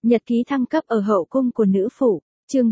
Nhật ký thăng cấp ở hậu cung của nữ phụ, chương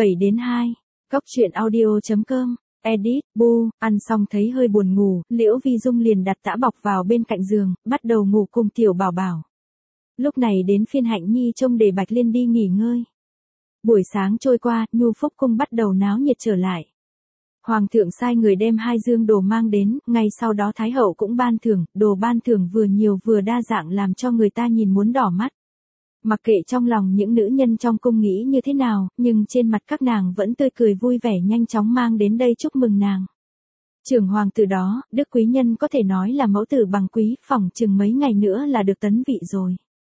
47-2, Cóc truyện audio.com, edit, bu, ăn xong thấy hơi buồn ngủ, Liễu Vi Dung liền đặt tã bọc vào bên cạnh giường, bắt đầu ngủ cùng tiểu bảo bảo. Lúc này đến phiên Hạnh Nhi trông để Bạch Liên đi nghỉ ngơi. Buổi sáng trôi qua, Nhu Phúc cung bắt đầu náo nhiệt trở lại. Hoàng thượng sai người đem 2 dương đồ mang đến, ngay sau đó Thái hậu cũng ban thưởng, đồ ban thưởng vừa nhiều vừa đa dạng làm cho người ta nhìn muốn đỏ mắt. Mặc kệ trong lòng những nữ nhân trong cung nghĩ như thế nào, nhưng trên mặt các nàng vẫn tươi cười vui vẻ nhanh chóng mang đến đây chúc mừng nàng. Trưởng hoàng tử đó, đức quý nhân có thể nói là mẫu tử bằng quý, phỏng chừng mấy ngày nữa là được tấn vị rồi.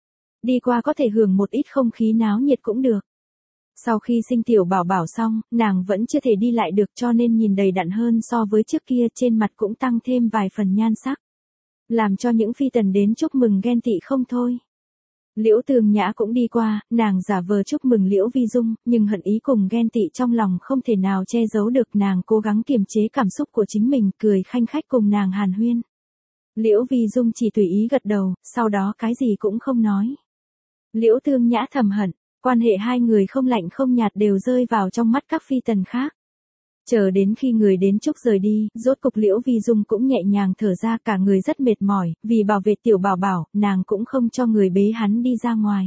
Đi qua có thể hưởng một ít không khí náo nhiệt cũng được. Sau khi sinh tiểu bảo bảo xong, nàng vẫn chưa thể đi lại được cho nên nhìn đầy đặn hơn so với trước kia, trên mặt cũng tăng thêm vài phần nhan sắc. Làm cho những phi tần đến chúc mừng ghen tị không thôi. Liễu Tường Nhã cũng đi qua, nàng giả vờ chúc mừng Liễu Vi Dung, nhưng hận ý cùng ghen tị trong lòng không thể nào che giấu được, nàng cố gắng kiềm chế cảm xúc của chính mình, cười khanh khách cùng nàng hàn huyên. Liễu Vi Dung chỉ tùy ý gật đầu, sau đó cái gì cũng không nói. Liễu Tường Nhã thầm hận, quan hệ hai người không lạnh không nhạt đều rơi vào trong mắt các phi tần khác. Chờ đến khi người đến chúc rời đi, rốt cục Liễu Vi Dung cũng nhẹ nhàng thở ra, cả người rất mệt mỏi, vì bảo vệ tiểu bảo bảo, nàng cũng không cho người bế hắn đi ra ngoài.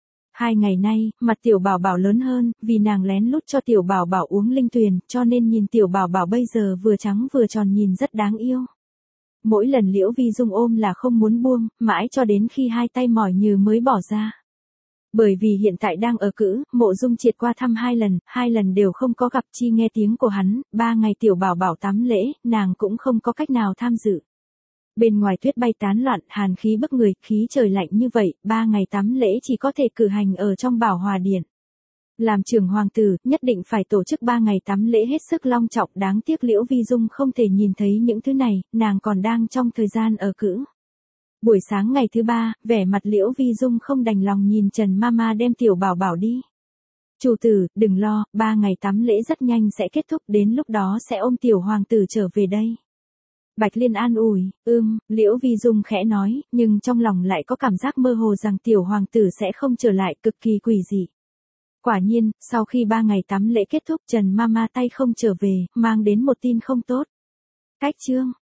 2 ngày nay, mặt tiểu bảo bảo lớn hơn, vì nàng lén lút cho tiểu bảo bảo uống linh tuyền, cho nên nhìn tiểu bảo bảo bây giờ vừa trắng vừa tròn nhìn rất đáng yêu. Mỗi lần Liễu Vi Dung ôm là không muốn buông, mãi cho đến khi 2 tay mỏi nhừ mới bỏ ra. Bởi vì hiện tại đang ở cữ, Mộ Dung Triệt qua thăm 2 lần đều không có gặp, chi nghe tiếng của hắn, 3 ngày tiểu bảo bảo tắm lễ, nàng cũng không có cách nào tham dự. Bên ngoài tuyết bay tán loạn, hàn khí bức người, khí trời lạnh như vậy, 3 ngày tắm lễ chỉ có thể cử hành ở trong Bảo Hòa Điện. Làm trưởng hoàng tử, nhất định phải tổ chức 3 ngày tắm lễ hết sức long trọng, đáng tiếc Liễu Vi Dung không thể nhìn thấy những thứ này, nàng còn đang trong thời gian ở cữ. Buổi sáng ngày thứ 3, vẻ mặt Liễu Vi Dung không đành lòng nhìn Trần Mama đem tiểu bảo bảo đi. Chủ tử, đừng lo, 3 ngày tắm lễ rất nhanh sẽ kết thúc, đến lúc đó sẽ ôm tiểu hoàng tử trở về đây. Bạch Liên an ủi, Liễu Vi Dung khẽ nói, nhưng trong lòng lại có cảm giác mơ hồ rằng tiểu hoàng tử sẽ không trở lại, cực kỳ quỷ dị. Quả nhiên, sau khi 3 ngày tắm lễ kết thúc, Trần Mama tay không trở về, mang đến một tin không tốt. Cách chương